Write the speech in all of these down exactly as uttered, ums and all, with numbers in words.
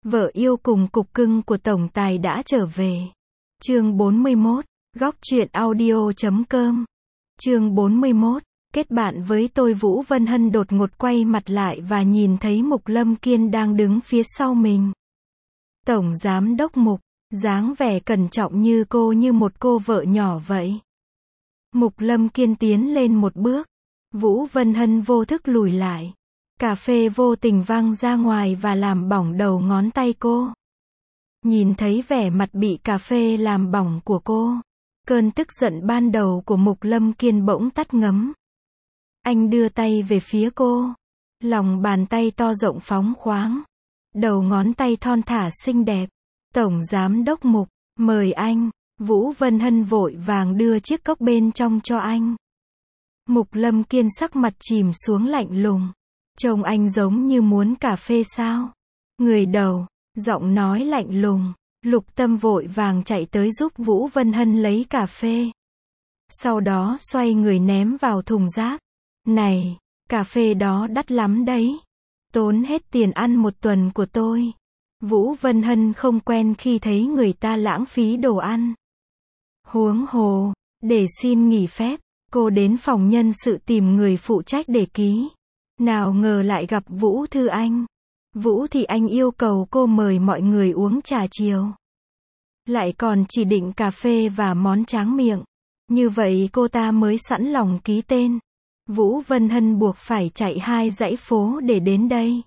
Vợ yêu cùng cục cưng của tổng tài đã trở về. Chương bốn mươi mốt, góc truyện audio chấm com. Chương bốn mươi mốt, kết bạn với tôi. Vũ Vân Hân đột ngột quay mặt lại và nhìn thấy Mục Lâm Kiên đang đứng phía sau mình. Tổng giám đốc Mục, dáng vẻ cẩn trọng như cô như một cô vợ nhỏ vậy. Mục Lâm Kiên tiến lên một bước. Vũ Vân Hân vô thức lùi lại. Cà phê vô tình văng ra ngoài và làm bỏng đầu ngón tay cô. Nhìn thấy vẻ mặt bị cà phê làm bỏng của cô, cơn tức giận ban đầu của Mục Lâm Kiên bỗng tắt ngấm. Anh đưa tay về phía cô. Lòng bàn tay to rộng phóng khoáng. Đầu ngón tay thon thả xinh đẹp. Tổng giám đốc Mục, mời anh. Vũ Vân Hân vội vàng đưa chiếc cốc bên trong cho anh. Mục Lâm Kiên sắc mặt chìm xuống lạnh lùng. Trông anh giống như muốn cà phê sao? Người đầu, giọng nói lạnh lùng. Lục Tâm vội vàng chạy tới giúp Vũ Vân Hân lấy cà phê. Sau đó xoay người ném vào thùng rác. Này, cà phê đó đắt lắm đấy. Tốn hết tiền ăn một tuần của tôi. Vũ Vân Hân không quen khi thấy người ta lãng phí đồ ăn. Huống hồ, để xin nghỉ phép, cô đến phòng nhân sự tìm người phụ trách để ký. Nào ngờ lại gặp Vũ Thư Anh. Vũ thì anh yêu cầu cô mời mọi người uống trà chiều. Lại còn chỉ định cà phê và món tráng miệng. Như vậy cô ta mới sẵn lòng ký tên. Vũ Vân Hân buộc phải chạy hai dãy phố để đến đây.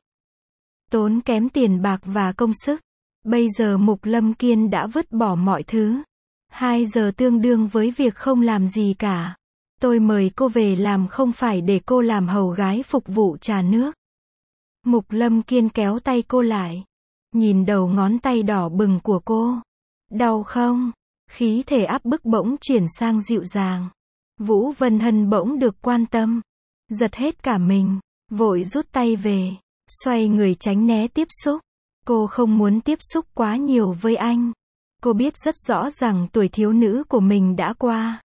Tốn kém tiền bạc và công sức. Bây giờ Mục Lâm Kiên đã vứt bỏ mọi thứ. Hai giờ tương đương với việc không làm gì cả. Tôi mời cô về làm không phải để cô làm hầu gái phục vụ trà nước. Mục Lâm Kiên kéo tay cô lại. Nhìn đầu ngón tay đỏ bừng của cô. Đau không? Khí thể áp bức bỗng chuyển sang dịu dàng. Vũ Vân Hân bỗng được quan tâm. Giật hết cả mình. Vội rút tay về. Xoay người tránh né tiếp xúc. Cô không muốn tiếp xúc quá nhiều với anh. Cô biết rất rõ rằng tuổi thiếu nữ của mình đã qua.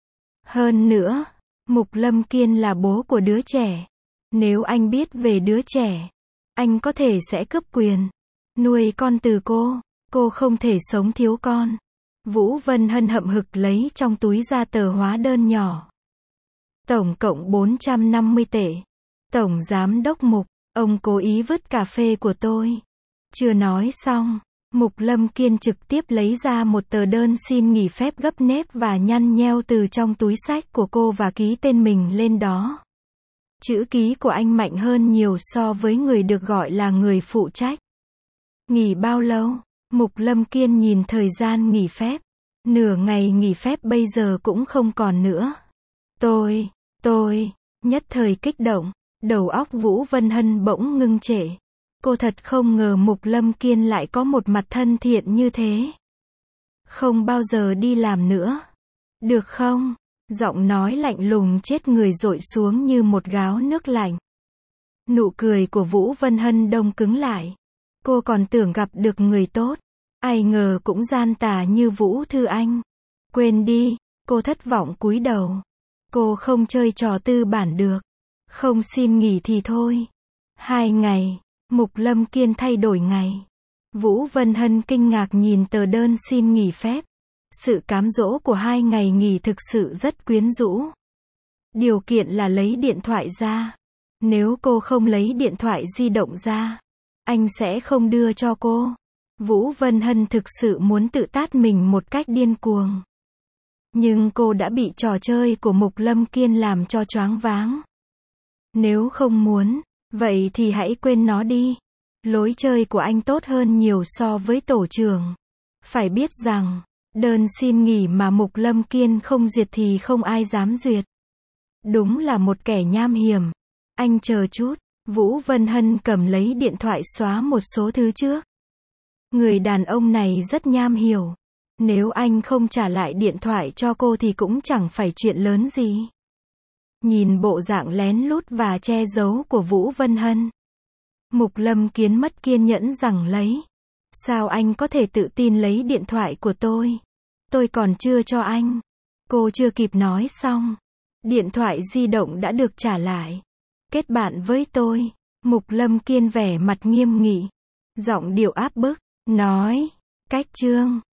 Hơn nữa, Mục Lâm Kiên là bố của đứa trẻ. Nếu anh biết về đứa trẻ, anh có thể sẽ cướp quyền nuôi con từ cô. Cô không thể sống thiếu con. Vũ Vân Hân hậm hực lấy trong túi ra tờ hóa đơn nhỏ. Tổng cộng bốn trăm năm mươi tệ. Tổng giám đốc Mục, ông cố ý vứt cà phê của tôi. Chưa nói xong, Mục Lâm Kiên trực tiếp lấy ra một tờ đơn xin nghỉ phép gấp nếp và nhăn nheo từ trong túi xách của cô và ký tên mình lên đó. Chữ ký của anh mạnh hơn nhiều so với người được gọi là người phụ trách. Nghỉ bao lâu? Mục Lâm Kiên nhìn thời gian nghỉ phép. Nửa ngày nghỉ phép bây giờ cũng không còn nữa. Tôi, tôi, nhất thời kích động, đầu óc Vũ Vân Hân bỗng ngưng trệ. Cô thật không ngờ Mục Lâm Kiên lại có một mặt thân thiện như thế. Không bao giờ đi làm nữa. Được không? Giọng nói lạnh lùng chết người dội xuống như một gáo nước lạnh. Nụ cười của Vũ Vân Hân đông cứng lại. Cô còn tưởng gặp được người tốt. Ai ngờ cũng gian tà như Vũ Thư Anh. Quên đi, cô thất vọng cúi đầu. Cô không chơi trò tư bản được. Không xin nghỉ thì thôi. Hai ngày. Mục Lâm Kiên thay đổi ngày. Vũ Vân Hân kinh ngạc nhìn tờ đơn xin nghỉ phép. Sự cám dỗ của hai ngày nghỉ thực sự rất quyến rũ. Điều kiện là lấy điện thoại ra. Nếu cô không lấy điện thoại di động ra, anh sẽ không đưa cho cô. Vũ Vân Hân thực sự muốn tự tát mình một cách điên cuồng. Nhưng cô đã bị trò chơi của Mục Lâm Kiên làm cho choáng váng. Nếu không muốn, vậy thì hãy quên nó đi. Lối chơi của anh tốt hơn nhiều so với tổ trưởng. Phải biết rằng, đơn xin nghỉ mà Mục Lâm Kiên không duyệt thì không ai dám duyệt. Đúng là một kẻ nham hiểm. Anh chờ chút. Vũ Vân Hân cầm lấy điện thoại xóa một số thứ trước. Người đàn ông này rất nham hiểu. Nếu anh không trả lại điện thoại cho cô thì cũng chẳng phải chuyện lớn gì. Nhìn bộ dạng lén lút và che giấu của Vũ Vân Hân, Mục Lâm Kiên mất kiên nhẫn rằng lấy. Sao anh có thể tự tin lấy điện thoại của tôi? Tôi còn chưa cho anh. Cô chưa kịp nói xong. Điện thoại di động đã được trả lại. Kết bạn với tôi. Mục Lâm Kiên vẻ mặt nghiêm nghị. Giọng điệu áp bức, nói, cách chương.